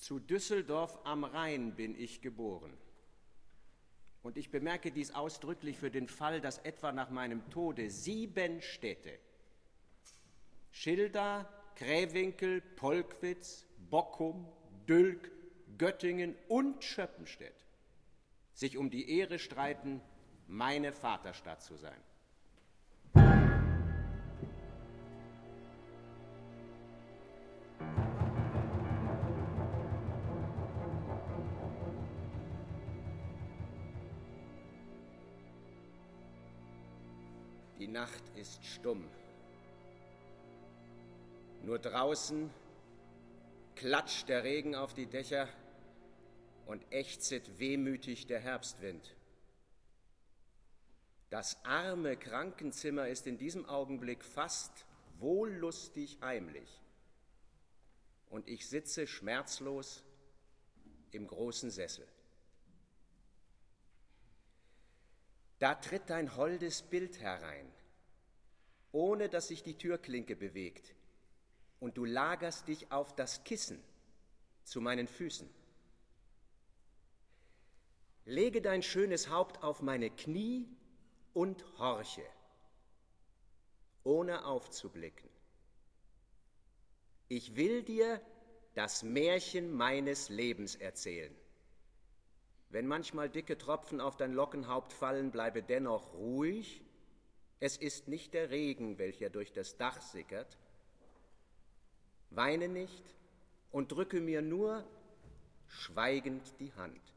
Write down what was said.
Zu Düsseldorf am Rhein bin ich geboren. Und ich bemerke dies ausdrücklich für den Fall, dass etwa nach meinem Tode 7 Städte, Schilda, Krähwinkel, Polkwitz, Bockum, Dülk, Göttingen und Schöppenstedt, sich um die Ehre streiten, meine Vaterstadt zu sein. Die Nacht ist stumm. Nur draußen klatscht der Regen auf die Dächer und ächzet wehmütig der Herbstwind. Das arme Krankenzimmer ist in diesem Augenblick fast wohllustig heimlich. Und ich sitze schmerzlos im großen Sessel. Da tritt dein holdes Bild herein, ohne dass sich die Türklinke bewegt, und du lagerst dich auf das Kissen zu meinen Füßen. Lege dein schönes Haupt auf meine Knie und horche, ohne aufzublicken. Ich will dir das Märchen meines Lebens erzählen. Wenn manchmal dicke Tropfen auf dein Lockenhaupt fallen, bleibe dennoch ruhig. Es ist nicht der Regen, welcher durch das Dach sickert. Weine nicht und drücke mir nur schweigend die Hand.